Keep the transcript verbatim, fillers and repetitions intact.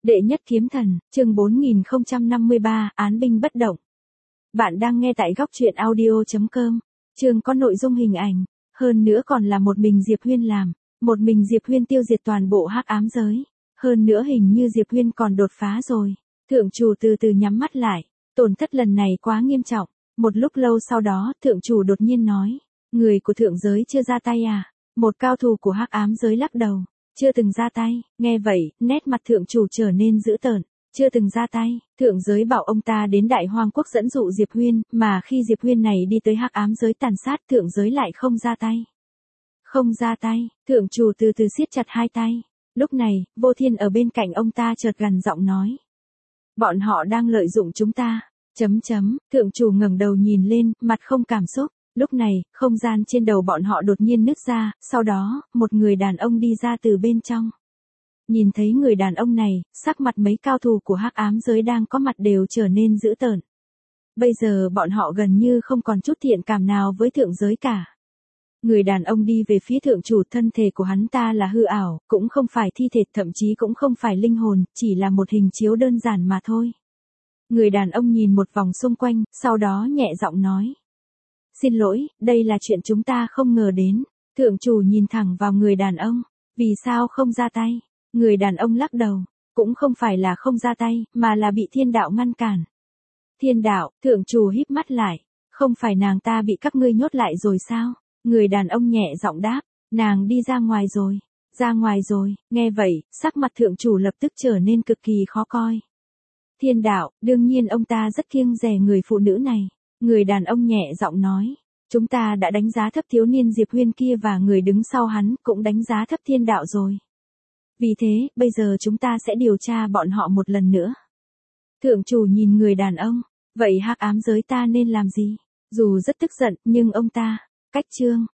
Đệ nhất kiếm thần, chương bốn nghìn không trăm năm mươi ba, án binh bất động. Bạn đang nghe tại góc truyện audio chấm com. Chương có nội dung hình ảnh, hơn nữa còn là một mình Diệp Huyên làm, một mình Diệp Huyên tiêu diệt toàn bộ hắc ám giới. Hơn nữa hình như Diệp Huyên còn đột phá rồi. Thượng chủ từ từ nhắm mắt lại, tổn thất lần này quá nghiêm trọng. Một lúc lâu sau đó, thượng chủ đột nhiên nói, người của thượng giới chưa ra tay à? Một cao thủ của hắc ám giới lắc đầu. Chưa từng ra tay, nghe vậy, nét mặt thượng chủ trở nên dữ tợn, chưa từng ra tay, thượng giới bảo ông ta đến Đại Hoang Quốc dẫn dụ Diệp Huyên, mà khi Diệp Huyên này đi tới hắc ám giới tàn sát thượng giới lại không ra tay. Không ra tay, thượng chủ từ từ siết chặt hai tay, lúc này, Vô Thiên ở bên cạnh ông ta chợt gằn giọng nói. Bọn họ đang lợi dụng chúng ta, chấm chấm, thượng chủ ngẩng đầu nhìn lên, mặt không cảm xúc. Lúc này, không gian trên đầu bọn họ đột nhiên nứt ra, sau đó, một người đàn ông đi ra từ bên trong. Nhìn thấy người đàn ông này, sắc mặt mấy cao thủ của hắc ám giới đang có mặt đều trở nên dữ tợn. Bây giờ bọn họ gần như không còn chút thiện cảm nào với thượng giới cả. Người đàn ông đi về phía thượng chủ, thân thể của hắn ta là hư ảo, cũng không phải thi thể, thậm chí cũng không phải linh hồn, chỉ là một hình chiếu đơn giản mà thôi. Người đàn ông nhìn một vòng xung quanh, sau đó nhẹ giọng nói. Xin lỗi, đây là chuyện chúng ta không ngờ đến. Thượng chủ nhìn thẳng vào người đàn ông. Vì sao không ra tay? Người đàn ông lắc đầu. Cũng không phải là không ra tay, mà là bị thiên đạo ngăn cản. Thiên đạo, thượng chủ híp mắt lại. Không phải nàng ta bị các ngươi nhốt lại rồi sao? Người đàn ông nhẹ giọng đáp. Nàng đi ra ngoài rồi. Ra ngoài rồi, nghe vậy, sắc mặt thượng chủ lập tức trở nên cực kỳ khó coi. Thiên đạo, đương nhiên ông ta rất kiêng dè người phụ nữ này. Người đàn ông nhẹ giọng nói, chúng ta đã đánh giá thấp thiếu niên Diệp Huyên kia và người đứng sau hắn cũng đánh giá thấp thiên đạo rồi. Vì thế, bây giờ chúng ta sẽ điều tra bọn họ một lần nữa. Thượng chủ nhìn người đàn ông, vậy hắc ám giới ta nên làm gì? Dù rất tức giận, nhưng ông ta, cách chương,